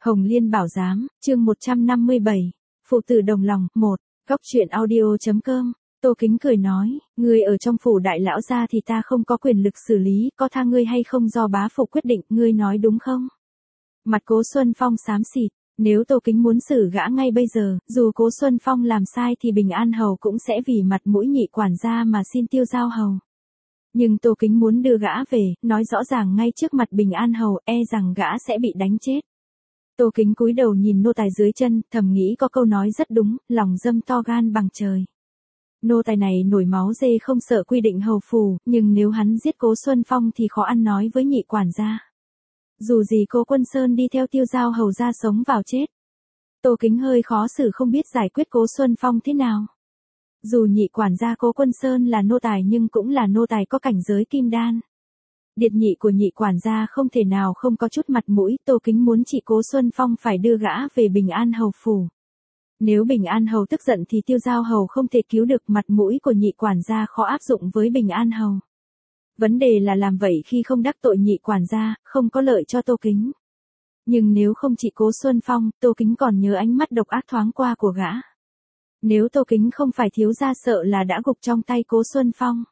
Hồng Liên Bảo Giám, chương 157, Phụ tử đồng lòng, 1, góc truyện audio.com, Tô Kính cười nói, ngươi ở trong phủ đại lão gia thì ta không có quyền lực xử lý, có tha ngươi hay không do bá phụ quyết định, ngươi nói đúng không? Mặt Cố Xuân Phong xám xịt, nếu Tô Kính muốn xử gã ngay bây giờ, dù Cố Xuân Phong làm sai thì Bình An Hầu cũng sẽ vì mặt mũi nhị quản gia mà xin Tiêu Giao Hầu. Nhưng Tô Kính muốn đưa gã về, nói rõ ràng ngay trước mặt Bình An Hầu, e rằng gã sẽ bị đánh chết. Tô Kính cúi đầu nhìn nô tài dưới chân, thầm nghĩ có câu nói rất đúng, lòng dâm to gan bằng trời. Nô tài này nổi máu dê không sợ quy định hầu phủ, nhưng nếu hắn giết Cố Xuân Phong thì khó ăn nói với nhị quản gia. Dù gì Cố Quân Sơn đi theo Tiêu Giao Hầu ra sống vào chết. Tô Kính hơi khó xử không biết giải quyết Cố Xuân Phong thế nào. Dù nhị quản gia Cố Quân Sơn là nô tài nhưng cũng là nô tài có cảnh giới kim đan. Điệt nhị của nhị quản gia không thể nào không có chút mặt mũi, Tô Kính muốn chị Cố Xuân Phong phải đưa gã về Bình An Hầu phủ. Nếu Bình An Hầu tức giận thì Tiêu Giao Hầu không thể cứu được, mặt mũi của nhị quản gia khó áp dụng với Bình An Hầu. Vấn đề là làm vậy khi không đắc tội nhị quản gia, không có lợi cho Tô Kính. Nhưng nếu không chỉ Cố Xuân Phong, Tô Kính còn nhớ ánh mắt độc ác thoáng qua của gã. Nếu Tô Kính không phải thiếu gia sợ là đã gục trong tay Cố Xuân Phong.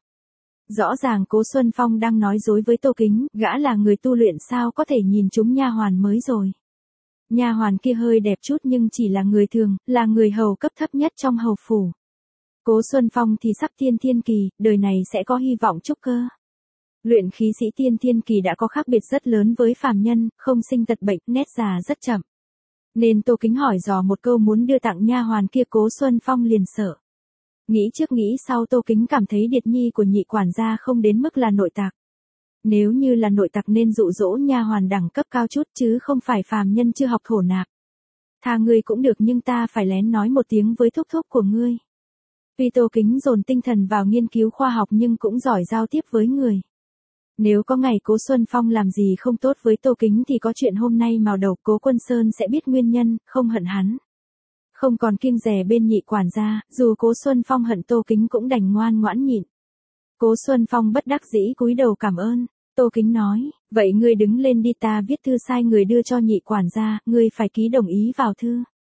Rõ ràng Cố Xuân Phong đang nói dối với Tô Kính, gã là người tu luyện sao có thể nhìn trúng nha hoàn mới rồi. Nha hoàn kia hơi đẹp chút nhưng chỉ là người thường, là người hầu cấp thấp nhất trong hầu phủ. Cố Xuân Phong thì sắp tiên thiên kỳ, đời này sẽ có hy vọng trúc cơ. Luyện khí sĩ tiên thiên kỳ đã có khác biệt rất lớn với phàm nhân, không sinh tật bệnh, nét già rất chậm. Nên Tô Kính hỏi dò một câu muốn đưa tặng nha hoàn kia, Cố Xuân Phong liền sợ. Nghĩ trước nghĩ sau, Tô Kính cảm thấy điệt nhi của nhị quản gia không đến mức là nội tặc. Nếu như là nội tặc nên dụ dỗ nha hoàn đẳng cấp cao chút chứ không phải phàm nhân chưa học thổ nạp. Tha ngươi cũng được nhưng ta phải lén nói một tiếng với thúc thúc của ngươi. Tuy Tô Kính dồn tinh thần vào nghiên cứu khoa học nhưng cũng giỏi giao tiếp với người. Nếu có ngày Cố Xuân Phong làm gì không tốt với Tô Kính thì có chuyện hôm nay mào đầu Cố Quân Sơn sẽ biết nguyên nhân, không hận hắn. Không còn kiêng dè bên nhị quản gia, dù Cố Xuân Phong hận Tô Kính cũng đành ngoan ngoãn nhịn. Cố Xuân Phong bất đắc dĩ cúi đầu cảm ơn. Tô Kính nói, vậy ngươi đứng lên đi, ta viết thư sai người đưa cho nhị quản gia, ngươi phải ký đồng ý vào thư.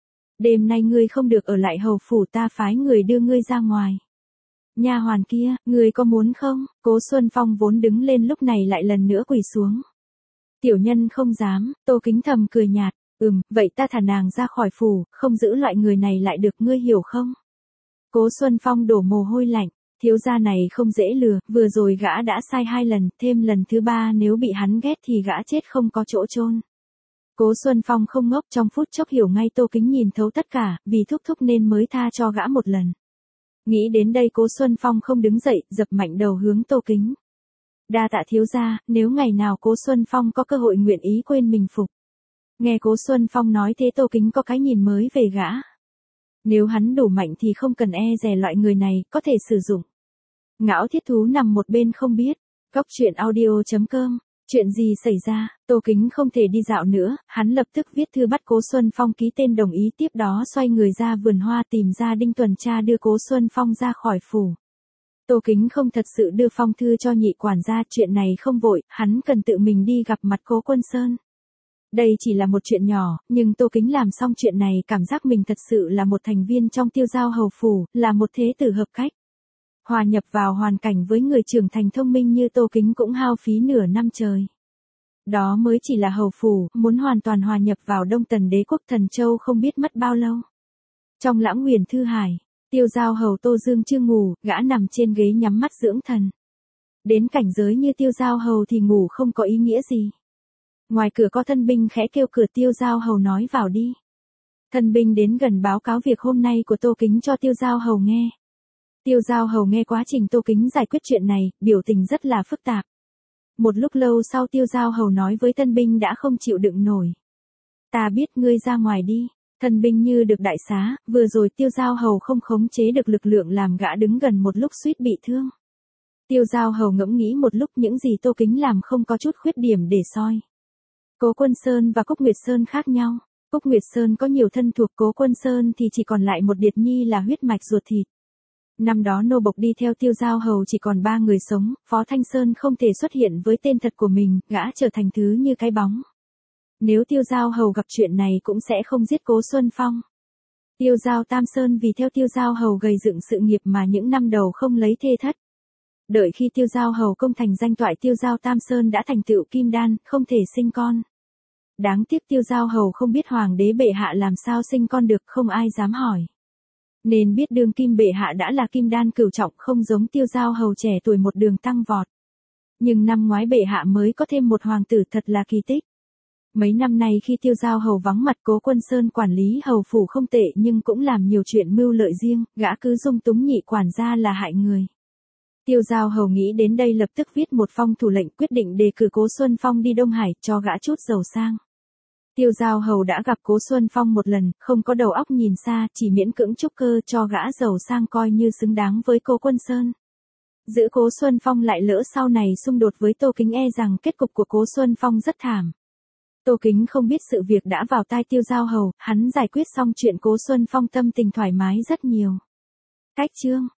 Đêm nay ngươi không được ở lại hầu phủ, ta phái người đưa ngươi ra ngoài. Nha hoàn kia, ngươi có muốn không? Cố Xuân Phong vốn đứng lên lúc này lại lần nữa quỳ xuống. Tiểu nhân không dám, Tô Kính thầm cười nhạt, vậy ta thả nàng ra khỏi phủ, không giữ loại người này lại được, ngươi hiểu không? Cố Xuân Phong đổ mồ hôi lạnh. Thiếu gia này không dễ lừa, vừa rồi gã đã sai 2 lần, thêm lần thứ 3 nếu bị hắn ghét thì gã chết không có chỗ chôn. Cố Xuân Phong không ngốc, trong phút chốc hiểu ngay Tô Kính nhìn thấu tất cả, vì thúc thúc nên mới tha cho gã một lần. Nghĩ đến đây Cố Xuân Phong không đứng dậy, dập mạnh đầu hướng Tô Kính. Đa tạ thiếu gia, nếu ngày nào Cố Xuân Phong có cơ hội nguyện ý quên mình phục. Nghe Cố Xuân Phong nói thế Tô Kính có cái nhìn mới về gã. Nếu hắn đủ mạnh thì không cần e dè loại người này, có thể sử dụng. Ngão Thiết Thú nằm một bên không biết. Góc truyện audio.com. Chuyện gì xảy ra? Tô Kính không thể đi dạo nữa, hắn lập tức viết thư bắt Cố Xuân Phong ký tên đồng ý, tiếp đó xoay người ra vườn hoa tìm ra Đinh tuần tra đưa Cố Xuân Phong ra khỏi phủ. Tô Kính không thật sự đưa phong thư cho nhị quản gia, chuyện này không vội, hắn cần tự mình đi gặp mặt Cố Quân Sơn. Đây chỉ là một chuyện nhỏ, nhưng Tô Kính làm xong chuyện này cảm giác mình thật sự là một thành viên trong Tiêu Giao Hầu phủ, là một thế tử hợp cách. Hòa nhập vào hoàn cảnh với người trưởng thành thông minh như Tô Kính cũng hao phí nửa năm trời. Đó mới chỉ là hầu phủ, muốn hoàn toàn hòa nhập vào Đông Tần đế quốc Thần Châu không biết mất bao lâu. Trong Lãng Huyền Thư Hải, Tiêu Giao Hầu Tô Dương chưa ngủ, gã nằm trên ghế nhắm mắt dưỡng thần. Đến cảnh giới như Tiêu Giao Hầu thì ngủ không có ý nghĩa gì. Ngoài cửa có thân binh khẽ kêu cửa, Tiêu Giao Hầu nói vào đi. Thân binh đến gần báo cáo việc hôm nay của Tô Kính cho Tiêu Giao Hầu nghe. Tiêu Giao Hầu nghe quá trình Tô Kính giải quyết chuyện này, biểu tình rất là phức tạp. Một lúc lâu sau Tiêu Giao Hầu nói với thân binh đã không chịu đựng nổi. Ta biết, ngươi ra ngoài đi. Thân binh như được đại xá, vừa rồi Tiêu Giao Hầu không khống chế được lực lượng làm gã đứng gần một lúc suýt bị thương. Tiêu Giao Hầu ngẫm nghĩ một lúc, những gì Tô Kính làm không có chút khuyết điểm để soi. Cố Quân Sơn và Cúc Nguyệt Sơn khác nhau. Cúc Nguyệt Sơn có nhiều thân thuộc, Cố Quân Sơn thì chỉ còn lại một điệt nhi là huyết mạch ruột thịt. Năm đó nô bộc đi theo Tiêu Giao Hầu chỉ còn 3 người sống, Phó Thanh Sơn không thể xuất hiện với tên thật của mình, gã trở thành thứ như cái bóng. Nếu Tiêu Giao Hầu gặp chuyện này cũng sẽ không giết Cố Xuân Phong. Tiêu Giao Tam Sơn vì theo Tiêu Giao Hầu gầy dựng sự nghiệp mà những năm đầu không lấy thê thất. Đợi khi Tiêu Giao Hầu công thành danh toại, Tiêu Giao Tam Sơn đã thành tựu kim đan, không thể sinh con. Đáng tiếc Tiêu Giao Hầu không biết hoàng đế bệ hạ làm sao sinh con được, không ai dám hỏi. Nên biết đương kim bệ hạ đã là kim đan cửu trọng, không giống Tiêu Giao Hầu trẻ tuổi một đường tăng vọt. Nhưng năm ngoái bệ hạ mới có thêm một hoàng tử, thật là kỳ tích. Mấy năm nay khi Tiêu Giao Hầu vắng mặt, Cố Quân Sơn quản lý hầu phủ không tệ nhưng cũng làm nhiều chuyện mưu lợi riêng, gã cứ dung túng nhị quản gia là hại người. Tiêu Giao Hầu nghĩ đến đây lập tức viết một phong thủ lệnh, quyết định đề cử Cố Xuân Phong đi Đông Hải, cho gã chút giàu sang. Tiêu Giao Hầu đã gặp Cố Xuân Phong một lần, không có đầu óc nhìn xa, chỉ miễn cưỡng trúc cơ cho gã giàu sang coi như xứng đáng với Cố Quân Sơn. Giữ Cố Xuân Phong lại lỡ sau này xung đột với Tô Kính, e rằng kết cục của Cố Xuân Phong rất thảm. Tô Kính không biết sự việc đã vào tai Tiêu Giao Hầu, hắn giải quyết xong chuyện Cố Xuân Phong tâm tình thoải mái rất nhiều. Cách chương